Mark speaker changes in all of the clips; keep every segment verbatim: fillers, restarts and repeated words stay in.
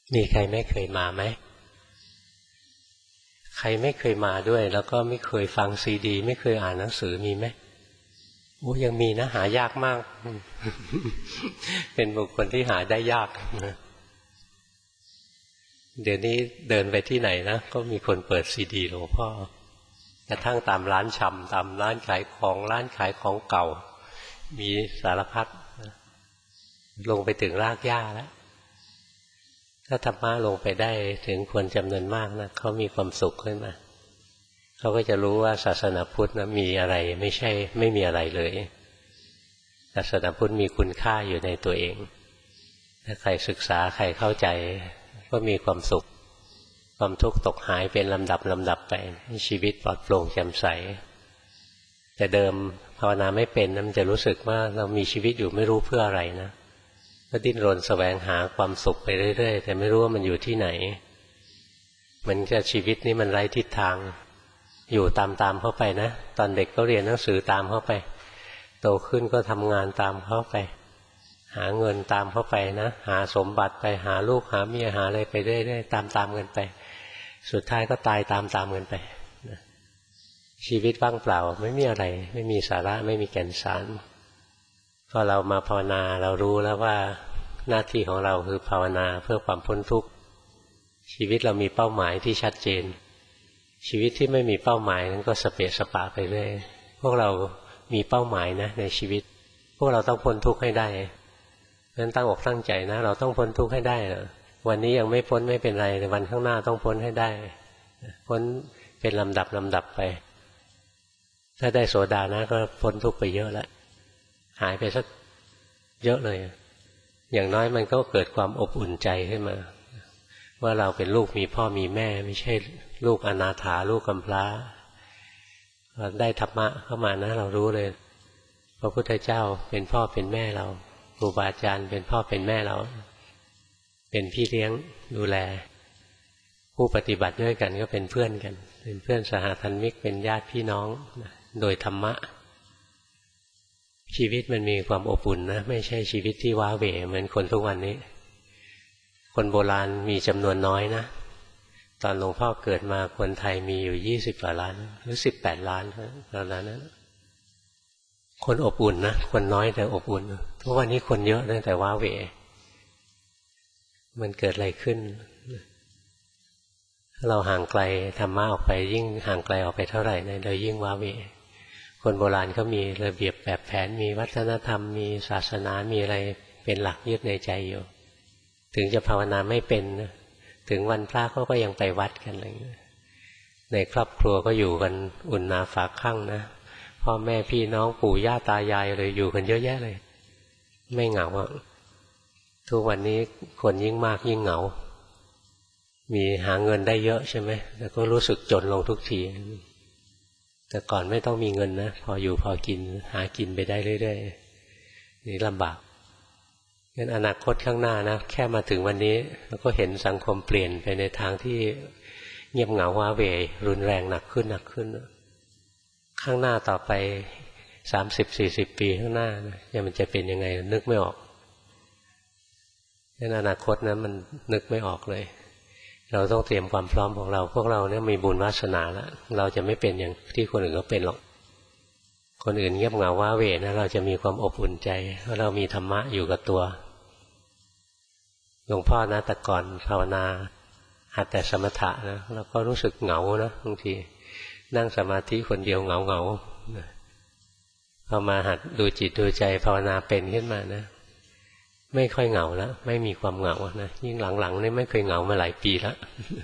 Speaker 1: มีใครไม่เคยมาไหมใครไม่เคยมาด้วยแล้วก็ไม่เคยฟังซีดีไม่เคยอ่านหนังสือมีไหมโอ้ยังมีนะหายากมาก เป็นบุคคลที่หาได้ยากเดี๋ยวนี้เดินไปที่ไหนนะก็มีคนเปิดซีดีหลวงพ่อกระทั่งตามร้านชำตามร้านขายของร้านขายของเก่ามีสารพัดลงไปถึงรากหญ้าแล้วถ้าธรรมะลงไปได้ถึงคนจำนวนมากนะเขามีความสุขขึ้นมาเขาก็จะรู้ว่าศาสนาพุทธนะมีอะไรไม่ใช่ไม่มีอะไรเลยศาสนาพุทธมีคุณค่าอยู่ในตัวเองถ้าใครศึกษาใครเข้าใจก็มีความสุขความทุกข์ตกหายเป็นลำดับลำดับไปชีวิตปลอดโปร่งแจ่มใสแต่เดิมภาวนาไม่เป็นมันจะรู้สึกว่าเรามีชีวิตอยู่ไม่รู้เพื่ออะไรนะก็ดิ้นรนแสวงหาความสุขไปเรื่อยๆแต่ไม่รู้ว่ามันอยู่ที่ไหนมันจะชีวิตนี้มันไร้ทิศทางอยู่ตามๆเข้าไปนะตอนเด็กก็เรียนหนังสือตามเข้าไปโตขึ้นก็ทำงานตามเข้าไปหาเงินตามเข้าไปนะหาสมบัติไปหาลูกหาเมียหาอะไรไปเรื่อยๆตามๆกันไปสุดท้ายก็ตายตามๆกันไปนะชีวิตว่างเปล่าไม่มีอะไรไม่มีสาระไม่มีแก่นสารพอเรามาภาวนาเรารู้แล้วว่าหน้าที่ของเราคือภาวนาเพื่อความพ้นทุกข์ชีวิตเรามีเป้าหมายที่ชัดเจนชีวิตที่ไม่มีเป้าหมายนั้นก็สเปะสปะไปเรื่อยพวกเรามีเป้าหมายนะในชีวิตพวกเราต้องพ้นทุกข์ให้ได้เพราะฉะนั้นตั้งอกตั้งใจนะเราต้องพ้นทุกข์ให้ได้นะวันนี้ยังไม่พ้นไม่เป็นไรแต่วันข้างหน้าต้องพ้นให้ได้พ้นเป็นลำดับลำดับไปถ้าได้โสดานะก็พ้นทุกข์ไปเยอะแล้วหายไปสักเยอะเลยอย่างน้อยมันก็เกิดความอบอุ่นใจขึ้นมาว่าเราเป็นลูกมีพ่อมีแม่ไม่ใช่ลูกอนาถาลูกกำพร้าได้ธรรมะเข้ามานะเรารู้เลยพระพุทธเจ้าเป็นพ่อเป็นแม่เราครูบาอาจารย์เป็นพ่อเป็นแม่เราเป็นพี่เลี้ยงดูแลผู้ปฏิบัติด้วยกันก็เป็นเพื่อนกันเป็นเพื่อนสหธรรมิกเป็นญาติพี่น้องโดยธรรมะชีวิตมันมีความอบอุ่นนะไม่ใช่ชีวิตที่ว้าเหวเหมือนคนทุกวันนี้คนโบราณมีจำนวนน้อยนะตอนหลวงพ่อเกิดมาคนไทยมีอยู่ยี่สิบกว่าล้านหรือสิบแปดล้านประมาณนั้นคนอบอุ่นนะคนน้อยแต่อบอุ่นทุกวันนี้คนเยอะนะแต่ว้าเหวมันเกิดอะไรขึ้นถ้าเราห่างไกลธรรมะออกไปยิ่งห่างไกลออกไปเท่าไหร่เนี่ยเรายิ่งว้าเหวคนโบราณเขามีระเบียบแบบแผนมีวัฒนธรรมมีศาสนามีอะไรเป็นหลักยึดในใจอยู่ถึงจะภาวนาไม่เป็นถึงวันพระเขาก็ยังไปวัดกันอะไรอย่างเงี้ยในครอบครัวก็อยู่กันอุ่นหนาฝาข้างนะพ่อแม่พี่น้องปู่ย่าตายายเลยอยู่กันเยอะแยะเลยไม่เหงาอ่ะทุกวันนี้คนยิ่งมากยิ่งเหงามีหาเงินได้เยอะใช่ไหมแต่ก็รู้สึกจนลงทุกทีแต่ก่อนไม่ต้องมีเงินนะพออยู่พอกินหากินไปได้เรื่อยๆนี่ลำบากงั้นอนาคตข้างหน้านะแค่มาถึงวันนี้เราก็เห็นสังคมเปลี่ยนไปในทางที่เงียบเหงาว้าเหวรุนแรงหนักขึ้นหนักขึ้นข้างหน้าต่อไปสามสิบสี่สิบปีข้างหน้านะยังมันจะเป็นยังไงนึกไม่ออกงั้นอนาคตนะมันนึกไม่ออกเลยเราต้องเตรียมความพร้อมของเราพวกเราเนี่ยมีบุญวาสนาแล้วเราจะไม่เป็นอย่างที่คนอื่นเขาเป็นหรอกคนอื่นเงียบเหงาว้าเหวนะเราจะมีความอบอุ่นใจเพราะเรามีธรรมะอยู่กับตัวหลวงพ่อนะแต่ก่อนภาวนาหัดแต่สมถะนะเราก็รู้สึกเหงานะบางทีนั่งสมาธิคนเดียวเหงาเหงาพอมาหัดดูจิตดูใจภาวนาเป็นขึ้นมานะไม่ค่อยเหงาแล้วไม่มีความเหงานะยิ่งหลังๆนี่ไม่เคยเหงามาหลายปีแล้ว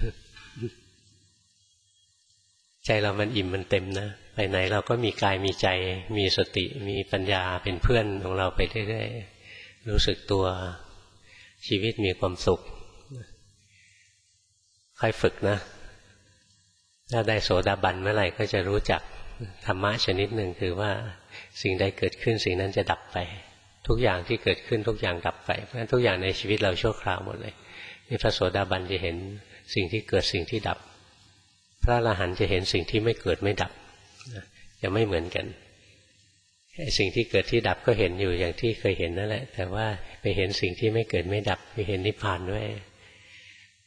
Speaker 1: ใจเรามันอิ่มมันเต็มนะไปไหนเราก็มีกายมีใจมีสติมีปัญญาเป็นเพื่อนของเราไปเรื่อยๆรู้สึกตัวชีวิตมีความสุขค่อยฝึกนะถ้าได้โสดาบันเมื่อไหร่ก็จะรู้จักธรรมะชนิดหนึ่งคือว่าสิ่งใดเกิดขึ้นสิ่งนั้นจะดับไปทุกอย่างที่เกิดขึ้นทุกอย่างดับไปเพราะฉะนั้นทุกอย่างในชีวิตเราชั่วคราวหมดเลยนี่พระโสดาบันจะเห็นสิ่งที่เกิดสิ่งที่ดับพระอรหันต์จะเห็นสิ่งที่ไม่เกิดไม่ดับจะไม่เหมือนกันสิ่งที่เกิดที่ดับก็เห็นอยู่อย่างที่เคยเห็นนั่นแหละแต่ว่าไปเห็นสิ่งที่ไม่เกิดไม่ดับไปเห็นนิพพานด้วย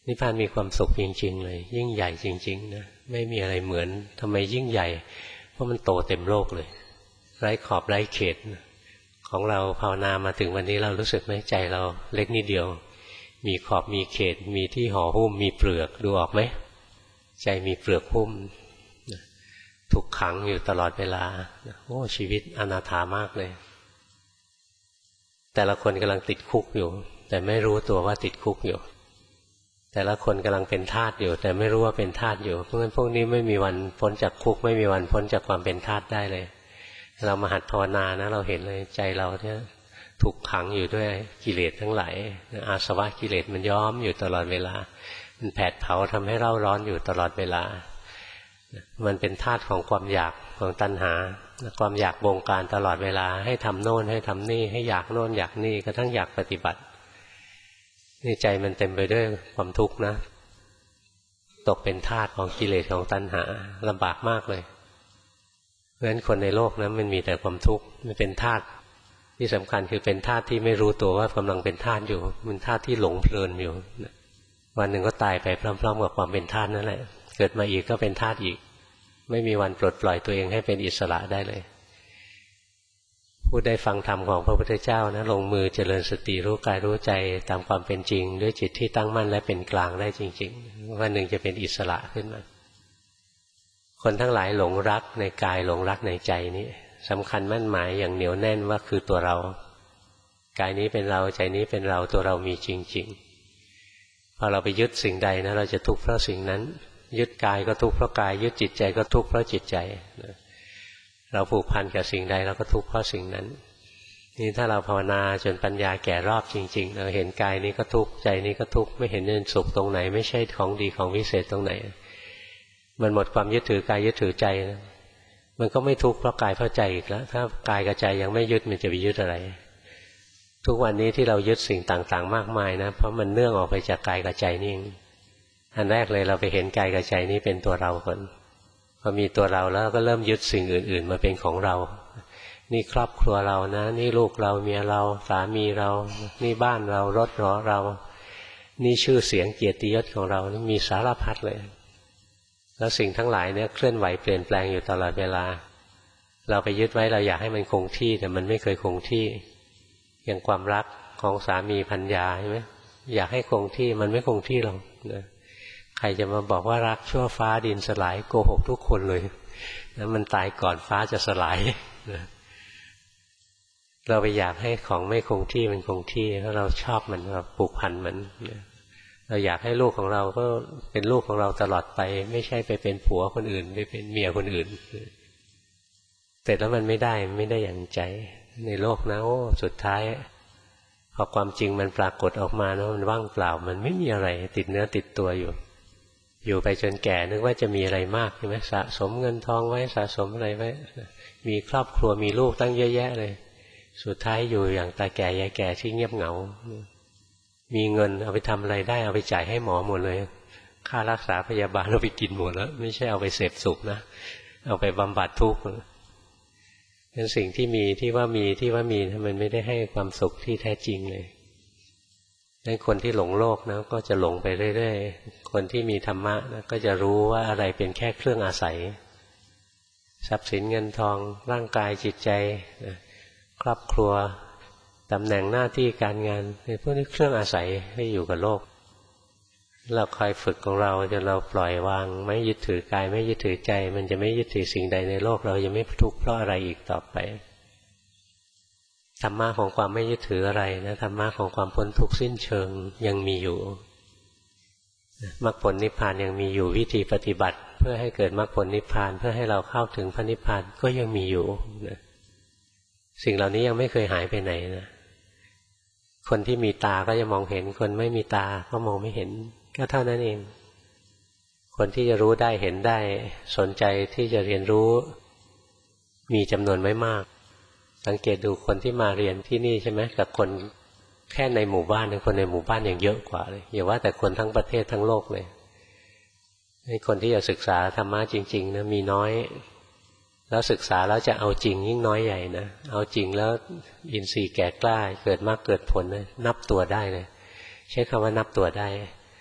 Speaker 1: นิพพานมีความสุขจริงๆเลยยิ่งใหญ่จริงๆนะไม่มีอะไรเหมือนทำไมยิ่งใหญ่เพราะมันโตเต็มโลกเลยไร้ขอบไร้เขตของเราภาวนามาถึงวันนี้เรารู้สึกไหมใจเราเล็กนิดเดียวมีขอบมีเขตมีที่ห่อหุ้มมีเปลือกดูออกไหมใจมีเปลือกหุ้มถูกขังอยู่ตลอดเวลาโอ้ชีวิตอนาถามากเลยแต่ละคนกำลังติดคุกอยู่แต่ไม่รู้ตัวว่าติดคุกอยู่แต่ละคนกำลังเป็นทาสอยู่แต่ไม่รู้ว่าเป็นทาสอยู่เพราะงั้นพวกนี้ไม่มีวันพ้นจากคุกไม่มีวันพ้นจากความเป็นทาสได้เลยเรามาหัดภาวนานะเราเห็นเลยใจเราเนี่ยถูกขังอยู่ด้วยกิเลสทั้งหลายอาสวะกิเลสมันย้อมอยู่ตลอดเวลามันแผดเผาทำให้เร่าร้อนอยู่ตลอดเวลามันเป็นธาตุของความอยากของตัณหาความอยากบงการตลอดเวลาให้ทำโน่นให้ทำนี่ให้อยากโน่นอยากนี่กระทั่งอยากปฏิบัตินี่ใจมันเต็มไปด้วยความทุกข์นะตกเป็นทาสของกิเลสของตัณหาลำบากมากเลยเพราะฉะนั้นคนในโลกนะมันมีแต่ความทุกข์มันเป็นทาสที่สำคัญคือเป็นทาสที่ไม่รู้ตัวว่ากำลังเป็นทาสอยู่มันทาสที่หลงเพลินอยู่วันหนึ่งก็ตายไปพร้อมๆกับความเป็นทาสนั่นแหละเกิดมาอีกก็เป็นทาสอีกไม่มีวันปลดปล่อยตัวเองให้เป็นอิสระได้เลยผู้ได้ฟังธรรมของพระพุทธเจ้านะลงมือเจริญสติรู้กายรู้ใจตามความเป็นจริงด้วยจิตที่ตั้งมั่นและเป็นกลางได้จริงๆวันหนึ่งจะเป็นอิสระขึ้นมาคนทั้งหลายหลงรักในกายหลงรักในใจนี้สำคัญมั่นหมายอย่างเหนียวแน่นว่าคือตัวเรากายนี้เป็นเราใจนี้เป็นเราตัวเรามีจริงๆพอเราไปยึดสิ่งใดนะเราจะทุกข์เพราะสิ่งนั้นยึดกายก็ทุกข์เพราะกายยึดจิตใจก็ทุกข์เพราะจิตใจเราผูกพันกับสิ่งใดเราก็ทุกข์เพราะสิ่งนั้นนี่ถ้าเราภาวนาจนปัญญาแก่รอบจริงๆเราเห็นกายนี้ก็ทุกข์ใจนี้ก็ทุกข์ไม่เห็นเป็นสุขตรงไหนไม่ใช่ของดีของวิเศษตรงไหนมันหมดความยึดถือกายยึดถือใจนะมันก็ไม่ทุกข์เพราะกายเพราะใจอีกแล้วถ้ากายกับใจยังไม่ยึดมันจะไปยึดอะไรทุกวันนี้ที่เรายึดสิ่งต่างๆมากมายนะเพราะมันเนื่องออกไปจากกายกับใจนี่เองอันแรกเลยเราไปเห็นกายกับใจนี้เป็นตัวเราก่อนพอมีตัวเราแล้วก็เริ่มยึดสิ่งอื่นๆมาเป็นของเรานี่ครอบครัวเรานะนี่ลูกเราเมียเราสามีเรานี่บ้านเรารถเรานี่ชื่อเสียงเกียรติยศของเรานี่มีสารพัดเลยแล้วสิ่งทั้งหลายเนี่ยเคลื่อนไหวเปลี่ยนแปลงอยู่ตลอดเวลาเราไปยึดไว้เราอยากให้มันคงที่แต่มันไม่เคยคงที่อย่างความรักของสามีภรรยาใช่ไหมอยากให้คงที่มันไม่คงที่หรอกนะใครจะมาบอกว่ารักชั่วฟ้าดินสลายโกหกทุกคนเลยนะมันตายก่อนฟ้าจะสลายนะเราไปอยากให้ของไม่คงที่มันคงที่เพราะเราชอบมันเราผูกพันมันนะเราอยากให้ลูกของเราก็เป็นลูกของเราตลอดไปไม่ใช่ไปเป็นผัวคนอื่นไปเป็นเมียคนอื่นแต่แล้วมันไม่ได้ไม่ได้อย่างใจในโลกนะโอ้สุดท้ายพอความจริงมันปรากฏออกมานะมันว่างเปล่ามันไม่มีอะไรติดเนื้อติดตัวอยู่อยู่ไปจนแก่นึกว่าจะมีอะไรมากใช่ไหมสะสมเงินทองไว้สะสมอะไรไว้มีครอบครัวมีลูกตั้งเยอะแยะเลยสุดท้ายอยู่อย่างตาแก่ยายแก่ที่เงียบเหงามีเงินเอาไปทำอะไรได้เอาไปจ่ายให้หมอหมดเลยค่ารักษาพยาบาลเอาไปกินหมดแล้วไม่ใช่เอาไปเสพสุขนะเอาไปบำบัดทุกข์เป็นสิ่งที่มีที่ว่ามีที่ว่ามีมันไม่ได้ให้ความสุขที่แท้จริงเลยดังนั้นคนที่หลงโลกนะก็จะหลงไปเรื่อยๆคนที่มีธรรมะนะก็จะรู้ว่าอะไรเป็นแค่เครื่องอาศัยทรัพย์สินเงินทองร่างกายจิตใจครอบครัวตำแหน่งหน้าที่การงานพวกนี้เครื่องอาศัยให้อยู่กับโลกเราคอยฝึกของเราจนเราปล่อยวางไม่ยึดถือกายไม่ยึดถือใจมันจะไม่ยึดถือสิ่งใดในโลกเราจะไม่ทุกข์เพราะอะไรอีกต่อไปธรรมะของความไม่ยึดถืออะไรนะธรรมะของความพ้นทุกข์สิ้นเชิงยังมีอยู่มรรคผลนิพพานยังมีอยู่วิธีปฏิบัติเพื่อให้เกิดมรรคผลนิพพานเพื่อให้เราเข้าถึงพระนิพพานก็ยังมีอยู่นะสิ่งเหล่านี้ยังไม่เคยหายไปไหนนะคนที่มีตาก็จะมองเห็นคนไม่มีตาก็มองไม่เห็นก็เท่านั้นเองคนที่จะรู้ได้เห็นได้สนใจที่จะเรียนรู้มีจำนวนไม่มากสังเกตดูคนที่มาเรียนที่นี่ใช่ไหมกับคนแค่ในหมู่บ้านคนในหมู่บ้านยังเยอะกว่าเลยอย่าว่าแต่คนทั้งประเทศทั้งโลกเลยคนที่จะศึกษาธรรมะจริงๆนะมีน้อยแล้วศึกษาแล้วจะเอาจริงยิ่งน้อยใหญ่นะเอาจริงแล้วอินทรีย์แก่กล้าเกิดมากเกิดผลนะนับตัวได้เลยใช้คำว่านับตัวได้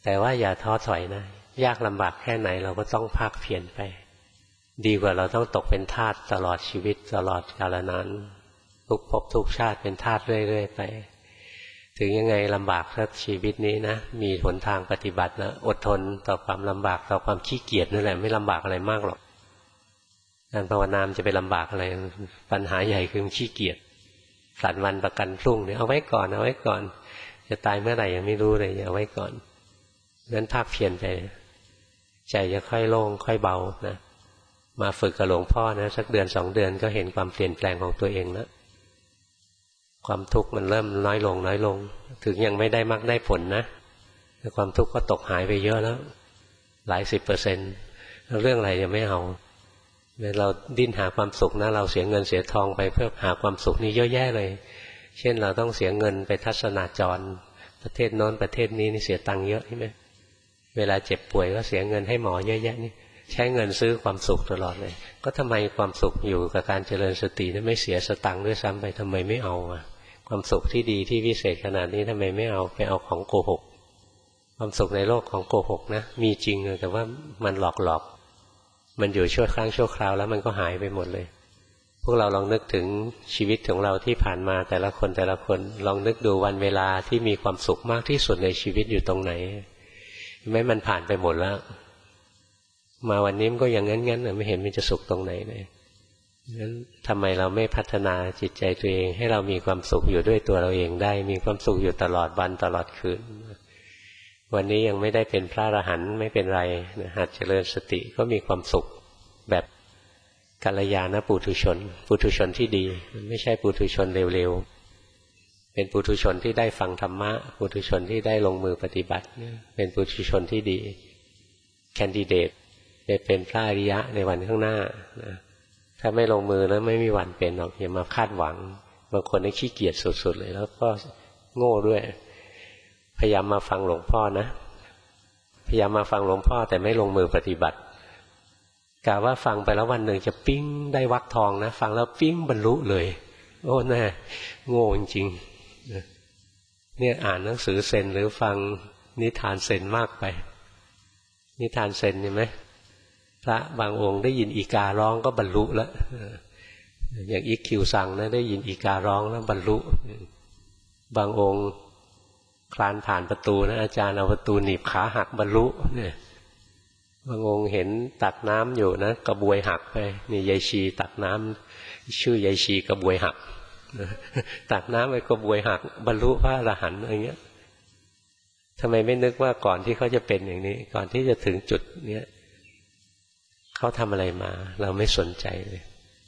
Speaker 1: แต่ว่าอย่าท้อถอยนะยากลำบากแค่ไหนเราก็ต้องภาคเพียรไปดีกว่าเราต้องตกเป็นทาสตลอดชีวิตตลอดกาลนานทุกภพทุกชาติเป็นทาสเรื่อยๆไปถึงยังไงลำบากถ้าชีวิตนี้นะมีหนทางปฏิบัตินะอดทนต่อความลำบากต่อความขี้เกียจนั่นแหละไม่ลำบากอะไรมากหรอกการภาวนามจะไปลำบากอะไรปัญหาใหญ่คือขี้เกียจสันวันประกันพรุ่งเนี่ยเอาไว้ก่อนเอาไว้ก่อนจะตายเมื่อไหร่ยังไม่รู้เลยเอาไว้ก่อนงั้นภาคเพียรไปใจจะค่อยโล่งค่อยเบานะมาฝึกกับหลวงพ่อนะสักเดือนสองเดือนก็เห็นความเปลี่ยนแปลงของตัวเองแล้วความทุกข์มันเริ่มน้อยลงน้อยลงถึงยังไม่ได้มรรคได้ผลนะแต่ความทุกข์ก็ตกหายไปเยอะแล้วหลายสิบเปอร์เซ็นต์แล้วเรื่องอะไรยังไม่เอาเราดิ้นหาความสุขนะเราเสียเงินเสียทองไปเพื่อหาความสุขนี่เยอะแยะเลยเช่นเราต้องเสียเงินไปทัศนาจรประเทศโน้นประเทศนี้นี่เสียตังค์เยอะใช่ไหมเวลาเจ็บป่วยก็เสียเงินให้หมอเยอะแยะนี่ใช้เงินซื้อความสุขตลอดเลยก็ทำไมความสุขอยู่กับการเจริญสตินั้นไม่เสียสตังค์ด้วยซ้ำไปทำไมไม่เอาอ่ะความสุขที่ดีที่วิเศษขนาดนี้ทำไมไม่เอาไปเอาของโกหกความสุขในโลกของโกหกนะมีจริงแต่ว่ามันหลอกหลอกมันอยู่ชั่วครั้งชั่วคราวแล้วมันก็หายไปหมดเลยพวกเราลองนึกถึงชีวิตของเราที่ผ่านมาแต่ละคนแต่ละคนลองนึกดูวันเวลาที่มีความสุขมากที่สุดในชีวิตอยู่ตรงไหนไม่มันผ่านไปหมดแล้วมาวันนี้มันก็อย่างงั้นๆไม่เห็นมันจะสุขตรงไหนเลยงั้นทำไมเราไม่พัฒนาจิตใจตัวเองให้เรามีความสุขอยู่ด้วยตัวเราเองได้มีความสุขอยู่ตลอดวันตลอดคืนวันนี้ยังไม่ได้เป็นพระอรหันต์ไม่เป็นไรหัดเจริญสติก็มีความสุขแบบกัลยาณปุถุชนปุถุชนที่ดีไม่ใช่ปุถุชนเร็วๆเป็นปุถุชนที่ได้ฟังธรรมะปุถุชนที่ได้ลงมือปฏิบัติเป็นปุถุชนที่ดีแคนดิเดตจะเป็นพระอริยะในวันข้างหน้านะถ้าไม่ลงมือแล้วไม่มีวันเป็นหรอกอย่ามาคาดหวังบางคนนี่ขี้เกียจสุดๆเลยแล้วก็โง่ด้วยพยายามมาฟังหลวงพ่อนะพยายามมาฟังหลวงพ่อแต่ไม่ลงมือปฏิบัติกะว่าฟังไปแล้ววันหนึ่งจะปิ้งได้วรรคทองนะฟังแล้วปิ้งบรรลุเลยโอ้แน่โง่จริงๆเนี่ยอ่านหนังสือเซนหรือฟังนิทานเซนมากไปนิทานเซนเห็นไหมพระบางองค์ได้ยินอีการ้องก็บรรลุแล้วอย่างอีคิวซังนะได้ยินอีการ้องแล้วบรรลุบางองค์คลานผ่านประตูนะอาจารย์เอาประตูหนีบขาหักบรรลุเนี่ยบางองค์เห็นตักน้ำอยู่นะกระบวยหักไปนี่ยายชีตักน้ำชื่อยายชีกระบวยหักตักน้ำไปกระบวยหักบรรลุพระอรหันต์อะไรเงี้ยทำไมไม่นึกว่าก่อนที่เขาจะเป็นอย่างนี้ก่อนที่จะถึงจุดเนี้ยเขาทำอะไรมาเราไม่สนใจเลย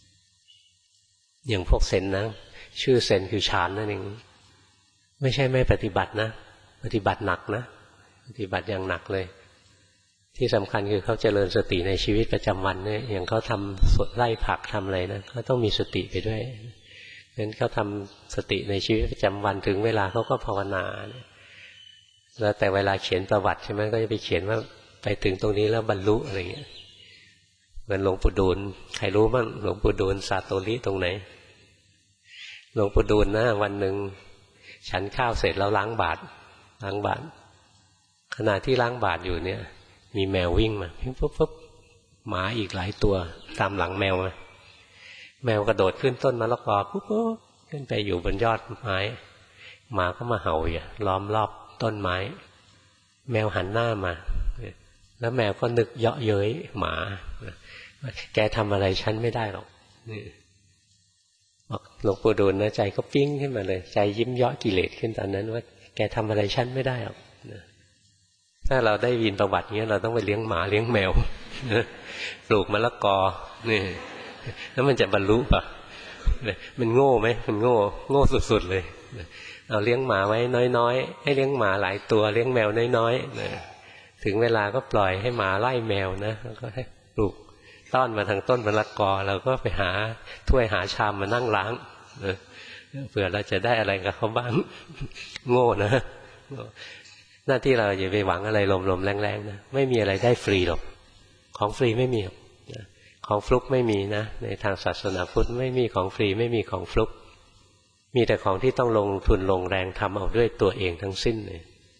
Speaker 1: อย่างพวกเซนนะชื่อเซนคือฌานนั่นเองไม่ใช่ไม่ปฏิบัตินะปฏิบัติหนักนะปฏิบัติอย่างหนักเลยที่สำคัญคือเขาเจริญสติในชีวิตประจำวันเนี่ยอย่างเขาทำสวนไร่ผักทำอะไรนะเขาต้องมีสติไปด้วยเพราะฉะนั้นเขาทำสติในชีวิตประจำวันถึงเวลาเขาก็ภาวนาแล้วแต่เวลาเขียนประวัติใช่ไหมก็จะไปเขียนว่าไปถึงตรงนี้แล้วบรรลุอะไรเงี้ยเหมือนหลวงปู่ดูลใครรู้บ้างหลวงปู่ดูลซาโตริตรงไหนหลวงปู่ดูลนะวันหนึ่งฉันข้าวเสร็จแล้วล้างบาตรล้างบาตรขณะที่ล้างบาตรอยู่เนี่ยมีแมววิ่งมาปุ๊บปุ๊บหมาอีกหลายตัวตามหลังแมวมาแมวกระโดดขึ้นต้นมะละกอปุ๊บปุ๊บขึ้นไปอยู่บนยอดไม้หมาก็มาเห่าอยู่ล้อมรอบต้นไม้แมวหันหน้ามาแล้วแมวก็นึกเยาะเย้ยหมาแกทำอะไรฉันไม่ได้หรอกนี่บอกหลวงปู่ดูลนะใจก็ปิ้งขึ้นมาเลยใจยิ้มเยาะกิเลสขึ้นตอนนั้นว่าแกทำอะไรฉันไม่ได้หรอกถ้าเราได้ยินประวัติเงี้ยเราต้องไปเลี้ยงหมาเลี้ยงแมวปลูกมะละกอนี่แล้วมันจะบรรลุป่ะมันโง่ไหมมันโง่โง่สุดๆเลยเอาเลี้ยงหมาไว้น้อยๆให้เลี้ยงหมาหลายตัวเลี้ยงแมวน้อยๆถึงเวลาก็ปล่อยให้หมาไล่แมวนะแล้วก็ให้ปลูกต้อนมาทางต้นมะละกอเราก็ไปหาถ้วยหาชามมานั่งล้างเผื่อเราจะได้อะไรกับเขาบ้างโง่นะหน้าที่เราอย่าไปหวังอะไรลมๆแรงๆนะไม่มีอะไรได้ฟรีหรอกของฟรีไม่มีของฟลุกไม่มีนะในทางศาสนาพุทธไม่มีของฟรีไม่มีของฟลุกมีแต่ของที่ต้องลงทุนลงแรงทำเอาด้วยตัวเองทั้งสิ้นเลย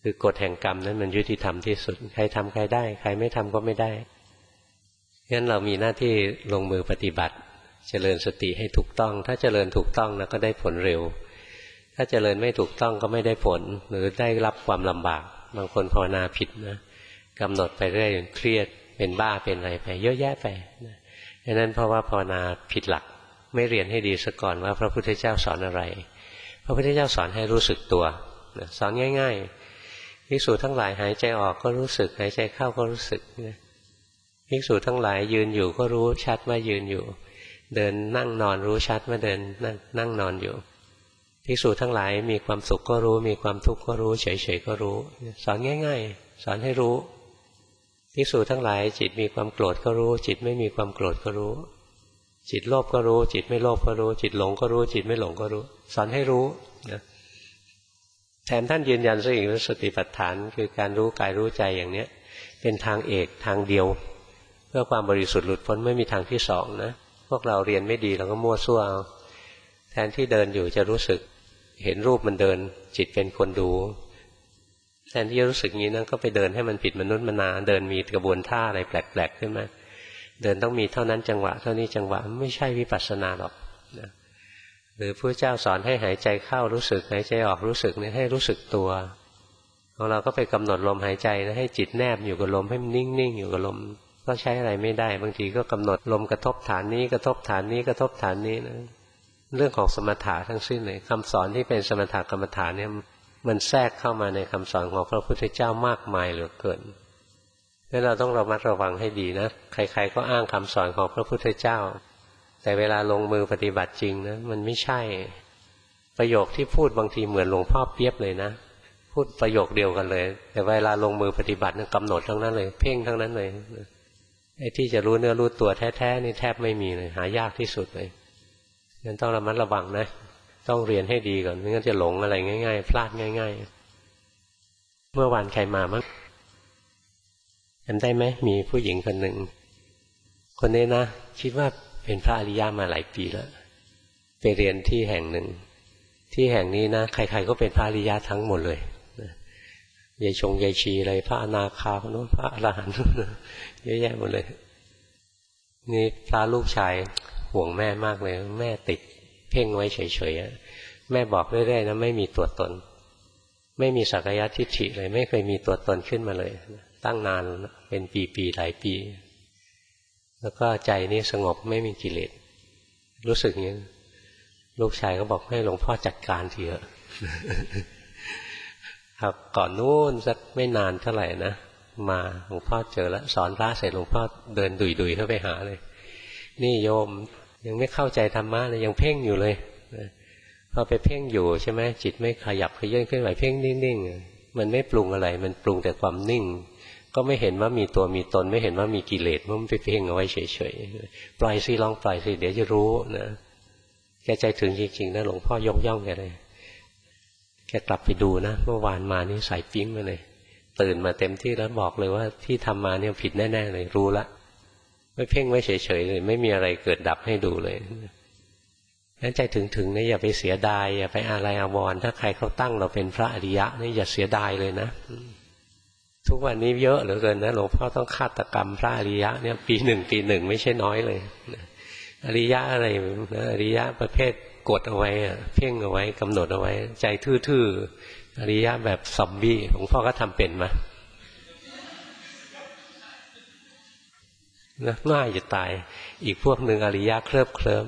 Speaker 1: คือกฎแห่งกรรมนั้นมันยุติธรรมที่สุดใครทำใครได้ใครไม่ทำก็ไม่ได้งั้นเรามีหน้าที่ลงมือปฏิบัติเจริญสติให้ถูกต้องถ้าเจริญถูกต้องนะก็ได้ผลเร็วถ้าเจริญไม่ถูกต้องก็ไม่ได้ผลหรือได้รับความลำบากบางคนภาวนาผิดนะกำหนดไปเรื่อยเครียดเป็นบ้าเป็นอะไรไปเยอะแยะไปนะดังนั้นเพราะว่าภาวนาผิดหลักไม่เรียนให้ดีซะก่อนว่าพระพุทธเจ้าสอนอะไรพระพุทธเจ้าสอนให้รู้สึกตัวนะสอนง่ายๆภิกษุทั้งหลายหายใจออกก็รู้สึกหายใจเข้าก็รู้สึกนะภิกษุทั้งหลายยืนอยู่ก็รู้ชัดว่ายืนอยู่เดินนั่งนอนรู้ชัดว่าเดินนั่งนั่งนอนอยู่ภิกษุทั้งหลายมีความสุขก็รู้มีความทุกข์ก็รู้เฉยๆก็รู้สอนง่ายๆสอนให้รู้ภิกษุทั้งหลายจิตมีความโกรธก็รู้จิตไม่มีความโกรธก็รู้จิตโลภก็รู้จิตไม่โลภก็รู้จิตหลงก็รู้จิตไม่หลงก็รู้สอนให้รู้นะแถมท่านยืนยันซะอีกว่าสติปัฏฐานคือการรู้กายรู้ใจอย่างเนี้ยเป็นทางเอกทางเดียวเพื่อความบริสุทธิ์หลุดพ้นไม่มีทางที่สองนะพวกเราเรียนไม่ดีเราก็มั่วซั่วเอาแทนที่เดินอยู่จะรู้สึกเห็นรูปมันเดินจิตเป็นคนดูแทนที่จะรู้สึกงี้นะก็ไปเดินให้มันผิดมนุษย์มนาเดินมีกระบวนท่าอะไรแปลกๆขึ้นมาเดินต้องมีเท่านั้นจังหวะเท่านี้จังหวะไม่ใช่วิปัสสนาหรอกนะหรือพระเจ้าสอนให้หายใจเข้ารู้สึกหายใจออกรู้สึกเนี่ยให้รู้สึกตัวของเราก็ไปกำหนดลมหายใจนะให้จิตแนบอยู่กับลมให้มันนิ่งๆอยู่กับลมก็ใช้อะไรไม่ได้บางทีก็กำหนดลมกระทบฐานนี้กระทบฐานนี้กระทบฐานนี้นะเรื่องของสมถะทั้งสิ้นเลยคำสอนที่เป็นสมถะกรรมฐานเนี่ยมันแทรกเข้ามาในคำสอนของพระพุทธเจ้ามากมายเหลือเกินงั้นเราต้องระมัดระวังให้ดีนะใครๆก็อ้างคำสอนของพระพุทธเจ้าแต่เวลาลงมือปฏิบัติจริงนะมันไม่ใช่ประโยคที่พูดบางทีเหมือนหลวงพ่อเปี๊ยบเลยนะพูดประโยคเดียวกันเลยแต่เวลาลงมือปฏิบัตินั้นกำหนดทั้งนั้นเลยเพ่งทั้งนั้นเลยไอ้ที่จะรู้เนื้อรู้ตัวแท้ๆนี่แทบไม่มีเลยหายากที่สุดเลยงั้นต้องระมัดระวังนะต้องเรียนให้ดีก่อนไม่งั้นจะหลงอะไรง่ายๆพลาดง่ายๆเมื่อวานใครมามั้งจำได้ไหมมีผู้หญิงคนหนึ่งคนนี้นะคิดว่าเป็นพระอริยะมาหลายปีแล้วไปเรียนที่แห่งหนึ่งที่แห่งนี้นะใครๆก็เป็นพระอริยะทั้งหมดเลยยายชงยายชีอะไรพระอนาคาโน้นพระอรหันต์เยอะแยะหมดเลยนี่พระลูกชายห่วงแม่มากเลยแม่ติดเพ่งไว้เฉยๆแม่บอกเรื่อยๆนะไม่มีตัวตนไม่มีสักยะทิฏฐิเลยไม่เคยมีตัวตนขึ้นมาเลยตั้งนานเป็นปีๆหลายปีแล้วก็ใจนี่สงบไม่มีกิเลสรู้สึกอย่างนี้ลูกชายก็บอกให้หลวงพ่อจัดการทีเถอะครับก่อนนู้นสักไม่นานเท่าไหร่นะมาหลวงพ่อเจอแล้วสอนพระเสร็จหลวงพ่อเดินดุยๆเข้าไปหาเลยนี่โยมยังไม่เข้าใจธรรมะเลยยังเพ่งอยู่เลยพอไปเพ่งอยู่ใช่ไหมจิตไม่ขยับขยื่นขึ้นไหวเพ่งนิ่งๆมันไม่ปรุงอะไรมันปรุงแต่ความนิ่งก็ไม่เห็นว่ามีตัวมีตนไม่เห็นว่ามีกิเลสมันไปเพ่งเอาไว้เฉยๆปล่อยสิลองปล่อยสิเดี๋ยวจะรู้นะแกใจถึงจริงๆนะหลวงพ่อยกย่องแกเลยแกกลับไปดูนะเมื่อวานมานี่ใส่ปิ๊งมาเลยตื่นมาเต็มที่แล้วบอกเลยว่าที่ทำมาเนี่ยผิดแน่ๆเลยรู้ละไม่เพ่งไว้เฉยๆเลยไม่มีอะไรเกิดดับให้ดูเลยงั้นใจถึงๆนะอย่าไปเสียดายอย่าไปอะไรอาวรณ์ถ้าใครเขาตั้งเราเป็นพระอริยะนี่อย่าเสียดายเลยนะทุกวันนี้เยอะเหลือเกินนะหลวงพ่อต้องฆาตกรรมพระอริยะเนี่ยปีหนึ่งปีหนึ่งไม่ใช่น้อยเลยอริยะอะไรนะอริยะประเภทกดเอาไว้เพ่งเอาไว้กำหนดเอาไว้ใจทื่อๆอริยะแบบซอมบี้หลวงพ่อก็ทำเป็นมานะน่าจะตายอีกพวกหนึ่งอริยะเคลิบเคลิ้ม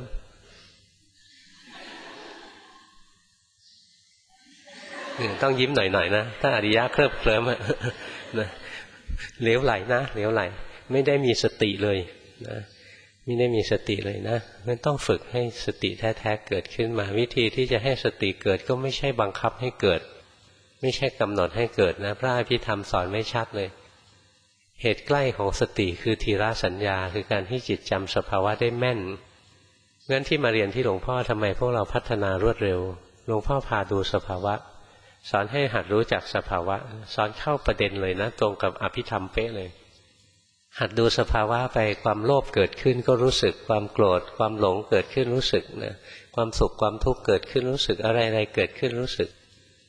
Speaker 1: ต้องยิ้มหน่อยๆนะถ้าอริยะเคลิบเคลิ้มอะนะเหลวไหลนะเหลวไหลไม่ได้มีสติเลยนะไม่ได้มีสติเลยนะมันต้องฝึกให้สติแท้ๆเกิดขึ้นมาวิธีที่จะให้สติเกิดก็ไม่ใช่บังคับให้เกิดไม่ใช่กำหนดให้เกิดนะพระอภิธรรมสอนไม่ชัดเลยเหตุใกล้ของสติคือทีระสัญญาคือการที่จิตจำสภาวะได้แม่นงั้นที่มาเรียนที่หลวงพ่อทำไมพวกเราพัฒนารวดเร็วหลวงพ่อพาดูสภาวะสอนให้หัดรู้จักสภาวะสอนเข้าประเด็นเลยนะตรงกับอภิธรรมเป๊ะเลยหัดดูสภาวะไปความโลภเกิดขึ้นก็รู้สึกความโกรธความหลงเกิดขึ้นรู้สึกนะความสุขความทุกข์เกิดขึ้นรู้สึกอะไรอะไรเกิดขึ้นรู้สึก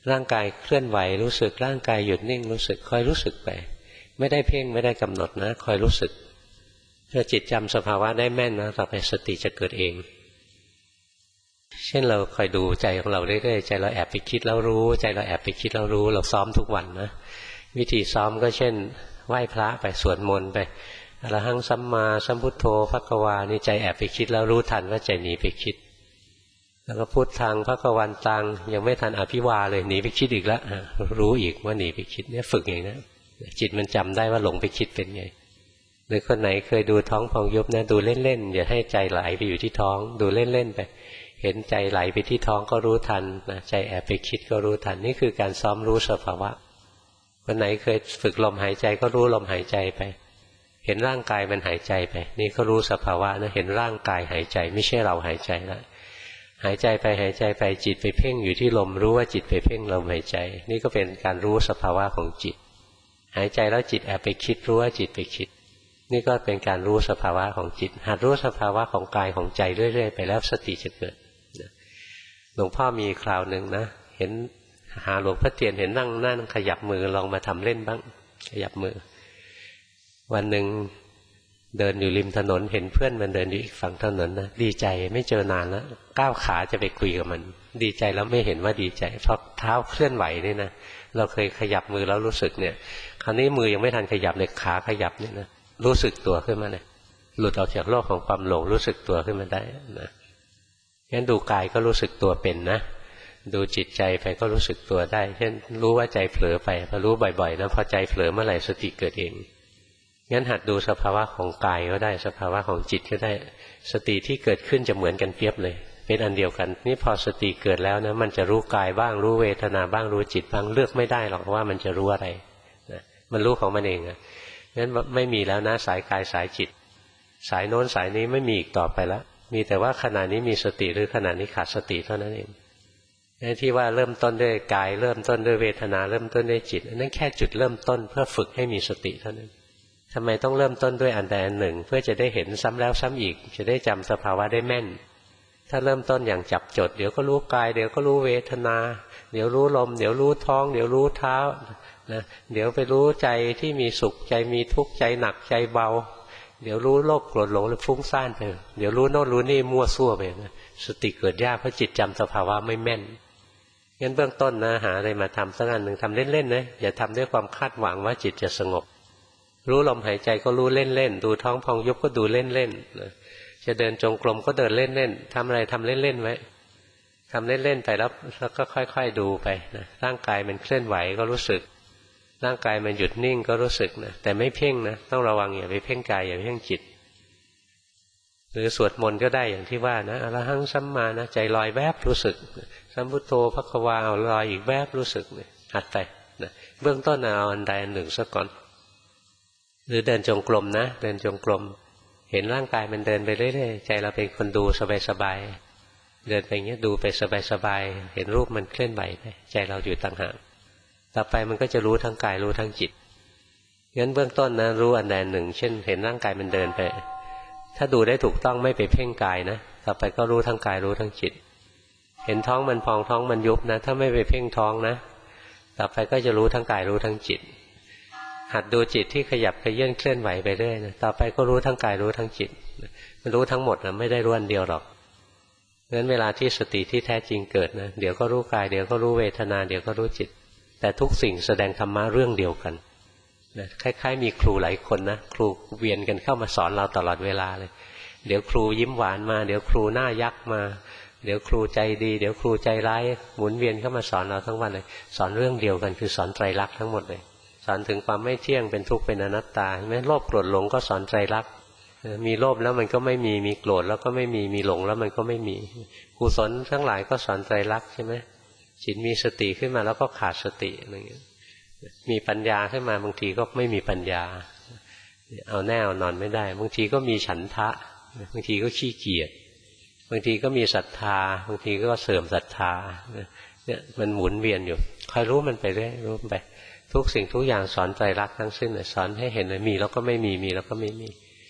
Speaker 1: ร่างกายเคลื่อนไหวรู้สึกร่างกายหยุดนิ่งรู้สึกคอยรู้สึกไปไม่ได้เพ่งไม่ได้กำหนดนะคอยรู้สึกถ้าจิตจำสภาวะได้แม่นนะต่อไปสติจะเกิดเองเช่นเราคอยดูใจของเราเรื่อยๆใจเราแอบไปคิดแล้วรู้ใจเราแอบไปคิดแล้วรู้เราซ้อมทุกวันนะวิธีซ้อมก็เช่นไหว้พระไปสวดมนต์ไปอรหังสัมมาสัมพุทโธภควานี่ใจแอบไปคิดแล้วรู้ทันว่าใจหนีไปคิดแล้วก็พุทธังภควันตังยังไม่ทันอภิวาเลยหนีไปคิดอีกแล้วรู้อีกว่าหนีไปคิดเนี่ยฝึกอย่างนี้จิตมันจำได้ว่าหลงไปคิดเป็นไงหรือคนไหนเคยดูท้องพองยุบนะดูเล่นๆอย่าให้ใจไหลไปอยู่ที่ท้องดูเล่นๆไปเห็นใจไหลไปที่ท้องก็รู้ทันนะใจแอบไปคิดก็รู้ทันนี่คือการซ้อมรู้สภาวะคนไหนเคยฝึกลมหายใจก็รู้ลมหายใจไปเห็นร่างกายมันหายใจไปนี่ก็รู้สภาวะนะเห็นร่างกายหายใจไม่ใช่เราหายใจแล้วหายใจไปหายใจไปจิตไปเพ่งอยู่ที่ลมรู้ว่าจิตไปเพ่งลมหายใจนี่ก็เป็นการรู้สภาวะของจิตหายใจแล้วจิตแอบไปคิดรู้ว่าจิตไปคิดนี่ก็เป็นการรู้สภาวะของจิตหัดรู้สภาวะของกายของใจเรื่อยๆไปแล้วสติจะเกิดหลวงพ่อมีคราวหนึ่งนะเห็นหาหลวงพ่อเทียนเห็นนั่งนั่งขยับมือลองมาทำเล่นบ้างขยับมือวันหนึ่งเดินอยู่ริมถนนเห็นเพื่อนมันเดินอยู่อีกฝั่งถนนนะดีใจไม่เจอนานแล้วก้าวขาจะไปคุยกับมันดีใจแล้วไม่เห็นว่าดีใจเพราะเท้าเคลื่อนไหวนี่นะเราเคยขยับมือแล้วรู้สึกเนี่ยคราวนี้มือยังไม่ทันขยับเลยขาขยับเนี่ยนะรู้สึกตัวขึ้นมาเลยหลุดออกจากโลกของความหลงรู้สึกตัวขึ้นมาได้นะงั้นดูกายก็รู้สึกตัวเป็นนะดูจิตใจไปก็รู้สึกตัวได้เช่นรู้ว่าใจเผลอไปพอรู้บ่อยๆนะพอใจเผลอเมื่อไหร่สติเกิดเองงั้นหัดดูสภาวะของกายก็ได้สภาวะของจิตก็ได้สติที่เกิดขึ้นจะเหมือนกันเปียบเลยเป็นอันเดียวกันนี่พอสติเกิดแล้วนะมันจะรู้กายบ้างรู้เวทนาบ้างรู้จิตบ้างเลือกไม่ได้หรอกว่ามันจะรู้อะไรนะมันรู้ของมันเองนะงั้นไม่มีแล้วนะสายกายสายจิตสายโน้นสายนี้ไม่มีอีกต่อไปแล้วมีแต่ว่าขณะนี้มีสติหรือขณะนี้ขาดสติเท่านั้นเองที่ว่าเริ่มต้นด้วยกายเริ่มต้นด้วยเวทนาเริ่มต้นด้วยจิตนั่นแค่จุดเริ่มต้นเพื่อฝึกให้มีสติเท่านั้นทำไมต้องเริ่มต้นด้วยอันใดอันหนึ่งเพื่อจะได้เห็นซ้ำแล้วซ้ำอีกจะได้จำสภาวะได้แม่นถ้าเริ่มต้นอย่างจับจดเดี๋ยวก็รู้กายเดี๋ยวก็รู้เวทนาเดี๋ยวรู้ลมเดี๋ยวรู้ท้องเดี๋ยวรู้เท้านะเดี๋ยวไปรู้ใจที่มีสุขใจมีทุกข์ใจหนักใจเบาเดี๋ยวรู้โลภโกรธหลงหรือฟุ้งซ่านไปเดี๋ยวรู้โน่นรู้นี่มั่วซั่วไปนะสติเกิดยากเพราะจิตจำสภาวะไม่แม่นงั้นเบื้องต้นนะหาอะไรมาทำสักอันหนึ่งทำเล่นๆนะอย่าทำด้วยความคาดหวังว่าจิตจะสงบรู้ลมหายใจก็รู้เล่นๆดูท้องพองยุบก็ดูเล่นๆนะจะเดินจงกรมก็เดินเล่นๆทำอะไรทำเล่นๆไว้ทำเล่นๆไปแล้วแล้วก็ค่อยๆดูไปนะร่างกายมันเคลื่อนไหวก็รู้สึกร่างกายมันหยุดนิ่งก็รู้สึกนะแต่ไม่เพ่งนะต้องระวังอย่าไปเพ่งกายอย่าไปเพ่งจิตหรือสวดมนต์ก็ได้อย่างที่ว่านะอรหังสัมมานะใจลอยแวบรู้สึกสัมพุทโธภควาเอาลอยอีกแวบรู้สึกเนี่ยหัดไปนะเบื้องต้นเอาอันใดอันหนึ่งซะก่อนหรือเดินจงกรมนะเดินจงกรมเห็นร่างกายมันเดินไปเรื่อยๆใจเราเป็นคนดูสบายๆเดินไปอย่างนี้ดูไปสบายๆเห็นรูปมันเคลื่อนไหวไปใจเราอยู่ต่างหากต่อไปมันก็จะรู้ทั้งกายรู้ทั้งจิตงั้นเบื้องต้นนะรู้อันใดอันหนึ่งเช่นเห็นร่างกายมันเดินไปถ้าดูได้ถูกต้องไม่ไปเพ่งกายนะต่อไปก็รู้ทั้งกายรู้ทั้งจิตเห็นท้องมันพองท้องมันยุบนะถ้าไม่ไปเพ่งท้องนะต่อไปก็จะรู้ทั้งกายรู้ทั้งจิตหัดดูจิตที่ขยับขยื่นเคลื่อนไหวไปเรื่อยนะต่อไปก็รู้ทั้งกายรู้ทั้งจิตมันรู้ทั้งหมดนะไม่ได้รู้อันเดียวหรอกงั้นเวลาที่สติที่แท้จริงเกิดนะเดี๋ยวก็รู้กายเดี๋ยวก็รู้เวทนาเดี๋ยวก็รู้จิตแต่ทุกสิ่งแสดงธรรมะเรื่องเดียวกันนะคล้ายๆมีครูหลายคนนะครูเวียนกันเข้ามาสอนเราตลอดเวลาเลยเดี๋ยวครูยิ้มหวานมาเดี๋ยวครูหน้ายักษ์มาเดี๋ยวครูใจดีเดี๋ยวครูใจร้ายหมุนเวียนเข้ามาสอนเราทั้งวันเลยสอนเรื่องเดียวกันคือสอนไตรลักษณ์ทั้งหมดเลยสอนถึงความไม่เที่ยงเป็นทุกข์เป็นอนัตตาใช่ไหมโลภโกรธหลงก็สอนไตรลักษณ์มีโลภแล้วมันก็ไม่มีมีโกรธแล้วก็ไม่มีมีหลงแล้วมันก็ไม่มีกุศลทั้งหลายก็สอนไตรลักษณ์ใช่ไหมจิตมีสติขึ้นมาแล้วก็ขาดสติอะไรอย่างเงี้ยมีปัญญาขึ้นมาบางทีก็ไม่มีปัญญาเอาแน่เอานอนไม่ได้บางทีก็มีฉันทะบางทีก็ขี้เกียจบางทีก็มีศรัทธาบางทีก็เสื่อมศรัทธาเนี่ยมันหมุนเวียนอยู่คอยรู้มันไปเรื่อยรู้ไปทุกสิ่งทุกอย่างสอนไตรลักษณ์ทั้งสิ้นสอนให้เห็นเลยมีแล้วก็ไม่มีมีแล้วก็ไม่มี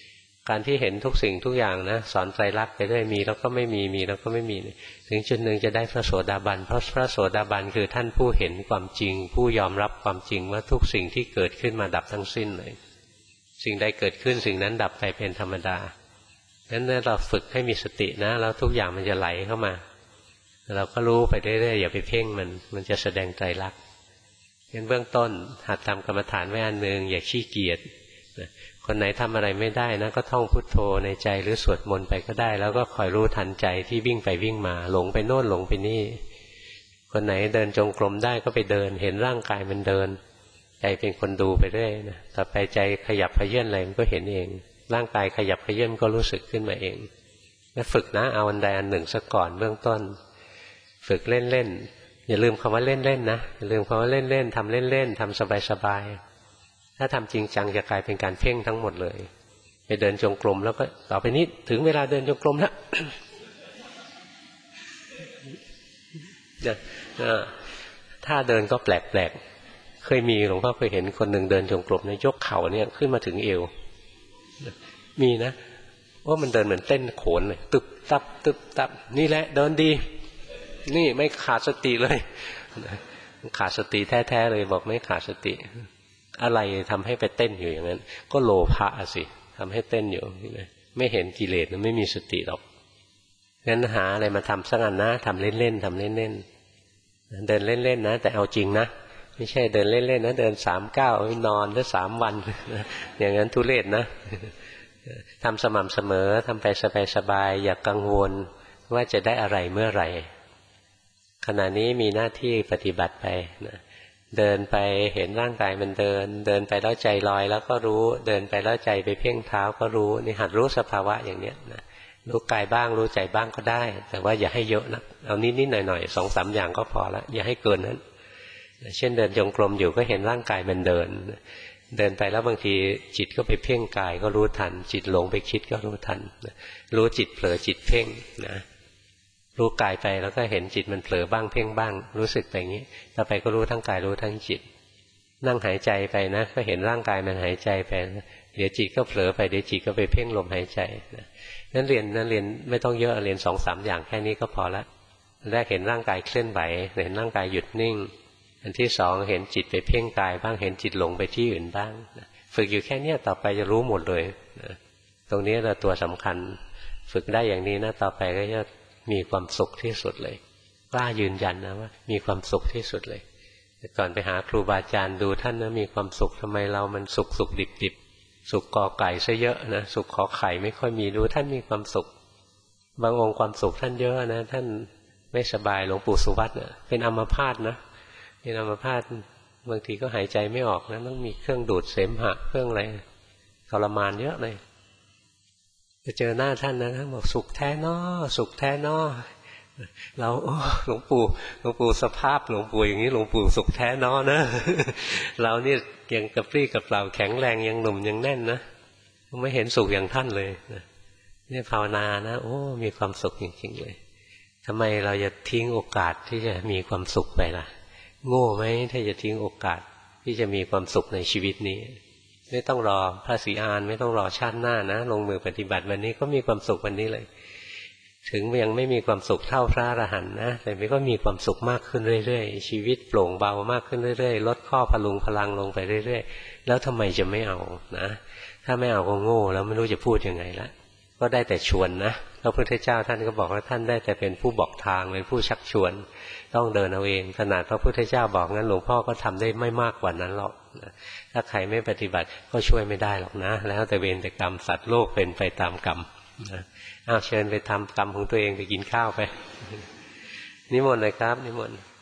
Speaker 1: การที่เห็นทุกสิ่งทุกอย่างนะสอนไตรลักษณ์ไปเรื่อยมีแล้วก็ไม่มีมีแล้วก็ไม่มีถึงจุดหนึ่งจะได้พระโสดาบันเพราะพระโสดาบันคือท่านผู้เห็นความจริงผู้ยอมรับความจริงว่าทุกสิ่งที่เกิดขึ้นมาดับทั้งสิ้นเลยสิ่งใดเกิดขึ้นสิ่งนั้นดับไปเป็นธรรมดางั้นเราฝึกให้มีสตินะแล้วทุกอย่างมันจะไหลเข้ามาเราก็รู้ไปเรื่อยๆอย่าไปเพ่งมันมันจะแสดงไตรลักษณ์งั้นเบื้องต้นหัดทำกรรมฐานไว้อันหนึ่งอย่าขี้เกียจคนไหนทำอะไรไม่ได้นะก็ท่องพุทโธในใจหรือสวดมนต์ไปก็ได้แล้วก็คอยรู้ทันใจที่วิ่งไปวิ่งมาหลงไปโน่นหลงไปนี่คนไหนเดินจงกรมได้ก็ไปเดินเห็นร่างกายมันเดินใจเป็นคนดูไปเรื่อยนะต่อไปใจขยับเขยื้อนอะไรมันก็เห็นเองร่างกายขยับเขยื้อนก็รู้สึกขึ้นมาเองแล้วฝึกนะเอาอันใดอันหนึ่งซะก่อนเบื้องต้นฝึกเล่นๆอย่าลืมคำว่าเล่นๆนะอย่าลืมคำว่าเล่นๆทำเล่นๆทำสบายๆถ้าทำจริงจังจะกลายเป็นการเพ่งทั้งหมดเลยไปเดินจงกรมแล้วก็ต่อไปนี้ถึงเวลาเดินจงกรมแล้ว ถ้าเดินก็แปลกๆเคยมีหลวงพ่อเคยเห็นคนหนึ่งเดินจงกรมเนี่ยยกเข่าเนี่ยขึ้นมาถึงเอวมีนะว่ามันเดินเหมือนเต้นโขนเลยตึบตับตึบตับนี่แหละเดินดีนี่ไม่ขาดสติเลยขาดสติแท้ๆเลยบอกไม่ขาดสติอะไรทำให้ไปเต้นอยู่อย่างนั้นก็โลภะสิทำให้เต้นอยู่ไม่เห็นกิเลสไม่มีสติหรอกงั้นหาอะไรมาทำสักอันนะทำเล่นๆทำเล่นๆเดินเล่นๆนะแต่เอาจริงนะไม่ใช่เดินเล่นๆนะเดินสามเก้านอนได้สามวันอย่างนั้นทุเรศนะทำสม่ำเสมอทำไปสบายๆอย่ากังวลว่าจะได้อะไรเมื่อไหร่ขณะนี้มีหน้าที่ปฏิบัติไปนะเดินไปเห็นร่างกายมันเดินเดินไปแล้วใจลอยแล้วก็รู้เดินไปแล้วใจไปเพ่งเท้าก็รู้นี่หัดรู้สภาวะอย่างเนี้ยนะรู้กายบ้างรู้ใจบ้างก็ได้แต่ว่าอย่าให้เยอะนะเอานิดๆหน่อยๆสองสามอย่างก็พอละอย่าให้เกินนั้นเช่นเดินจงกรมอยู่ก็เห็นร่างกายมันเดินเดินไปแล้วบางทีจิตก็ไปเพ่งกายก็รู้ทันจิตหลงไปคิดก็รู้ทันรู้จิตเผลอจิตเพ่งนะรู้กายไปแล้วก็เห็นจิตมันเผลอบ้างเพ่งบ้างรู้สึกไปอย่างนี้ต่อไปก็รู้ทั้งกายรู้ทั้งจิตนั่งหายใจไปนะก็เห็นร่างกายมันหายใจไปเดี๋ยวจิตก็เผลอไปเดี๋ยวจิตก็ไปเพ่งลมหายใจนั้นเรียนนั้นเรียนไม่ต้องเยอะเรียนสองสามอย่างแค่นี้ก็พอละแรกเห็นร่างกายเคลื่อนไหวเห็นร่างกายหยุดนิ่งอันที่สองเห็นจิตไปเพ่งกายบ้างเห็นจิตหลงไปที่อื่นบ้างฝึกอยู่แค่นี้ต่อไปจะรู้หมดเลยตรงนี้เราตัวสำคัญฝึกได้อย่างนี้นะต่อไปก็จะมีความสุขที่สุดเลยกล้ายืนยันนะว่ามีความสุขที่สุดเลยแต่ก่อนไปหาครูบาอาจารย์ดูท่านนะมีความสุขทำไมเรามันสุขสุขดิบดิบสุขกอไก่ซะเยอะนะสุขขอไข่ไม่ค่อยมีดูท่านมีความสุขบางองค์ความสุขท่านเยอะนะท่านไม่สบายหลวงปู่สุวัตเนี่ยเป็นอัมพาตนะเป็นอัมพาตบางทีก็หายใจไม่ออกนะต้องมีเครื่องดูดเสมหะเครื่องอะไรทรมานเยอะเลยจะเจอหน้าท่านนะท่านบอกสุขแท้นอสุขแท้นอเราหลวงปู่หลวงปู่สภาพหลวงปู่อย่างนี้หลวงปู่สุขแท้นอนะเราเนี่ยยังกระปรี้กระเปร่าแข็งแรงยังหนุ่มยังแน่นนะไม่เห็นสุขอย่างท่านเลยเนี่ยภาวนานะโอ้มีความสุขจริงๆเลยทำไมเราจะทิ้งโอกาสที่จะมีความสุขไปล่ะโง่ไหมถ้าจะทิ้งโอกาสที่จะมีความสุขในชีวิตนี้ไม่ต้องรอพระศรีอานไม่ต้องรอชาติหน้านะลงมือปฏิบัติวันนี้ก็มีความสุขวันนี้เลยถึงยังไม่มีความสุขเท่าพระอรหันต์นะแต่มันก็มีความสุขมากขึ้นเรื่อยๆชีวิตโปร่งเบามากขึ้นเรื่อยๆลดข้อพลุงพลังลงไปเรื่อยๆแล้วทำไมจะไม่เอานะถ้าไม่เอาก็โง่แล้วไม่รู้จะพูดยังไงละก็ได้แต่ชวนนะพระพุทธเจ้าท่านก็บอกว่าท่านได้แต่เป็นผู้บอกทางเป็นผู้ชักชวนต้องเดินเอาเองขนาดพระพุทธเจ้าบอกงั้นหลวงพ่อก็ทำได้ไม่มากกว่านั้นหรอกถ้าใครไม่ปฏิบัติก็ช่วยไม่ได้หรอกนะแล้วแต่เวรแต่กรรมสัตว์โลกเป็นไปตามกรรมอ้าวเชิญไปทำกรรมของตัวเองไปกินข้าวไปนิมนต์เลยครับนิมนต์